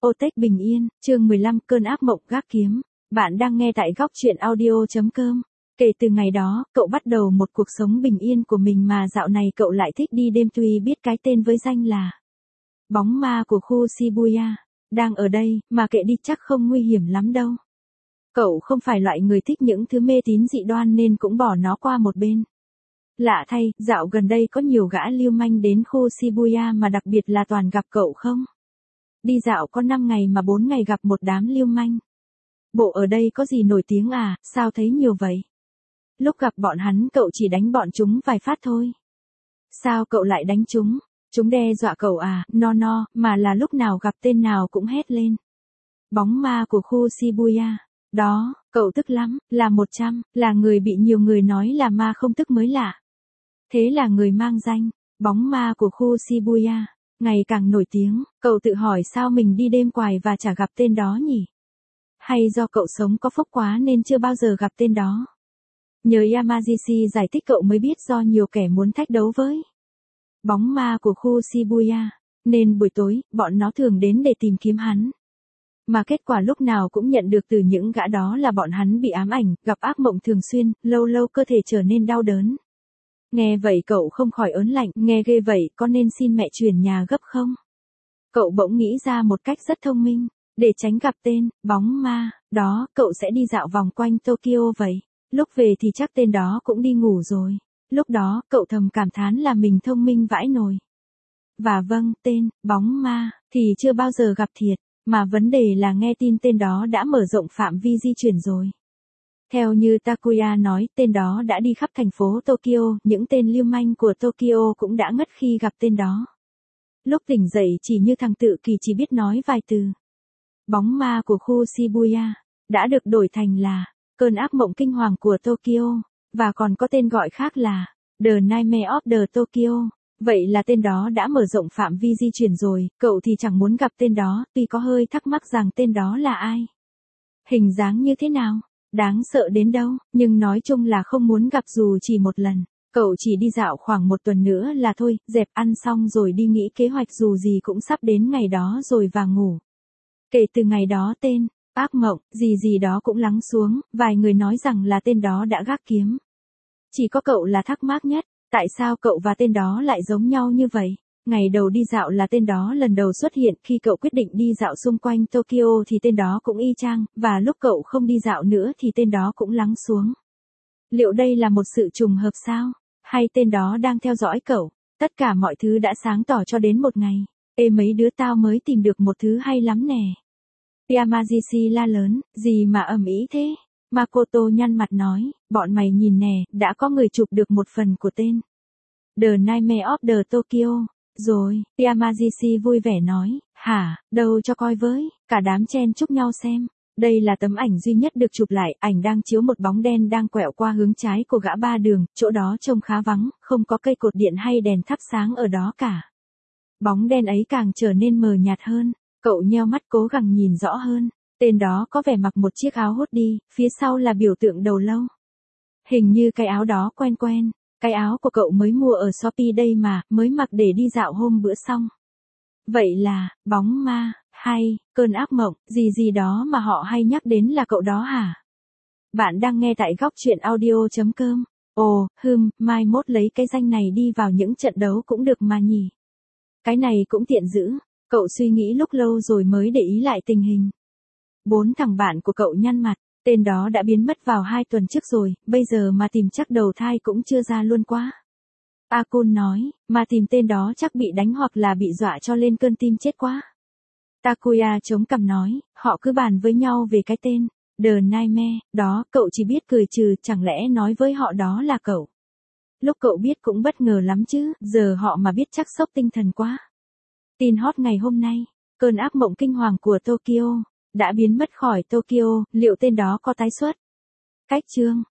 Ô Tech Bình Yên, chương 15 cơn ác mộng gác kiếm. Bạn đang nghe tại góc truyện audio.com. Kể từ ngày đó, cậu bắt đầu một cuộc sống bình yên của mình mà dạo này cậu lại thích đi đêm tuy biết cái tên với danh là bóng ma của khu Shibuya. Đang ở đây, mà kệ đi chắc không nguy hiểm lắm đâu. Cậu không phải loại người thích những thứ mê tín dị đoan nên cũng bỏ nó qua một bên. Lạ thay, dạo gần đây có nhiều gã lưu manh đến khu Shibuya mà đặc biệt là toàn gặp cậu không? Đi dạo có 5 ngày mà 4 ngày gặp một đám lưu manh. Bộ ở đây có gì nổi tiếng à, sao thấy nhiều vậy? Lúc gặp bọn hắn cậu chỉ đánh bọn chúng vài phát thôi. Sao cậu lại đánh chúng? Chúng đe dọa cậu à, no, mà là lúc nào gặp tên nào cũng hét lên. Bóng ma của khu Shibuya. Đó, cậu tức lắm, là 100, là người bị nhiều người nói là ma không tức mới lạ. Thế là người mang danh, bóng ma của khu Shibuya, ngày càng nổi tiếng, cậu tự hỏi sao mình đi đêm quài và chả gặp tên đó nhỉ? Hay do cậu sống có phúc quá nên chưa bao giờ gặp tên đó? Nhờ Yamagishi giải thích cậu mới biết do nhiều kẻ muốn thách đấu với bóng ma của khu Shibuya, nên buổi tối, bọn nó thường đến để tìm kiếm hắn. Mà kết quả lúc nào cũng nhận được từ những gã đó là bọn hắn bị ám ảnh, gặp ác mộng thường xuyên, lâu lâu cơ thể trở nên đau đớn. Nghe vậy cậu không khỏi ớn lạnh, nghe ghê vậy, có nên xin mẹ chuyển nhà gấp không? Cậu bỗng nghĩ ra một cách rất thông minh, để tránh gặp tên, bóng ma, đó, cậu sẽ đi dạo vòng quanh Tokyo vậy. Lúc về thì chắc tên đó cũng đi ngủ rồi. Lúc đó, cậu thầm cảm thán là mình thông minh vãi nồi. Và vâng, tên, bóng ma, thì chưa bao giờ gặp thiệt, mà vấn đề là nghe tin tên đó đã mở rộng phạm vi di chuyển rồi. Theo như Takuya nói, tên đó đã đi khắp thành phố Tokyo, những tên lưu manh của Tokyo cũng đã ngất khi gặp tên đó. Lúc tỉnh dậy chỉ như thằng tự kỷ chỉ biết nói vài từ. Bóng ma của khu Shibuya đã được đổi thành là cơn ác mộng kinh hoàng của Tokyo, và còn có tên gọi khác là The Nightmare of the Tokyo. Vậy là tên đó đã mở rộng phạm vi di chuyển rồi, cậu thì chẳng muốn gặp tên đó, tuy có hơi thắc mắc rằng tên đó là ai. Hình dáng như thế nào, đáng sợ đến đâu, nhưng nói chung là không muốn gặp dù chỉ một lần. Cậu chỉ đi dạo khoảng 1 tuần nữa là thôi, dẹp ăn xong rồi đi nghĩ kế hoạch dù gì cũng sắp đến ngày đó rồi và ngủ. Kể từ ngày đó tên, ác mộng, gì đó cũng lắng xuống, vài người nói rằng là tên đó đã gác kiếm. Chỉ có cậu là thắc mắc nhất, tại sao cậu và tên đó lại giống nhau như vậy? Ngày đầu đi dạo là tên đó lần đầu xuất hiện, khi cậu quyết định đi dạo xung quanh Tokyo thì tên đó cũng y chang, và lúc cậu không đi dạo nữa thì tên đó cũng lắng xuống. Liệu đây là một sự trùng hợp sao? Hay tên đó đang theo dõi cậu? Tất cả mọi thứ đã sáng tỏ cho đến một ngày. Ê mấy đứa tao mới tìm được một thứ hay lắm nè. Yamagishi la lớn, gì mà ầm ĩ thế? Makoto nhăn mặt nói, bọn mày nhìn nè, đã có người chụp được một phần của tên The Nightmare of the Tokyo. Rồi, Yamagishi vui vẻ nói, hả, đâu cho coi với, cả đám chen chúc nhau xem. Đây là tấm ảnh duy nhất được chụp lại, ảnh đang chiếu một bóng đen đang quẹo qua hướng trái của gã ba đường, chỗ đó trông khá vắng, không có cây cột điện hay đèn thắp sáng ở đó cả. Bóng đen ấy càng trở nên mờ nhạt hơn, cậu nheo mắt cố gắng nhìn rõ hơn. Tên đó có vẻ mặc một chiếc áo hoodie, phía sau là biểu tượng đầu lâu. Hình như cái áo đó quen, cái áo của cậu mới mua ở Shopee đây mà, mới mặc để đi dạo hôm bữa xong. Vậy là, bóng ma, hay, cơn ác mộng, gì đó mà họ hay nhắc đến là cậu đó hả? Bạn đang nghe tại góc truyện audio.com. Ồ, mai mốt lấy cái danh này đi vào những trận đấu cũng được mà nhỉ. Cái này cũng tiện dữ, cậu suy nghĩ lúc lâu rồi mới để ý lại tình hình. 4 thằng bạn của cậu nhăn mặt, tên đó đã biến mất vào 2 tuần trước rồi, bây giờ mà tìm chắc đầu thai cũng chưa ra luôn quá. Akun nói, mà tìm tên đó chắc bị đánh hoặc là bị dọa cho lên cơn tim chết quá. Takuya chống cằm nói, họ cứ bàn với nhau về cái tên The Nightmare, đó, cậu chỉ biết cười trừ, chẳng lẽ nói với họ đó là cậu. Lúc cậu biết cũng bất ngờ lắm chứ, giờ họ mà biết chắc sốc tinh thần quá. Tin hot ngày hôm nay, cơn ác mộng kinh hoàng của Tokyo đã biến mất khỏi Tokyo, liệu tên đó có tái xuất? Cách chương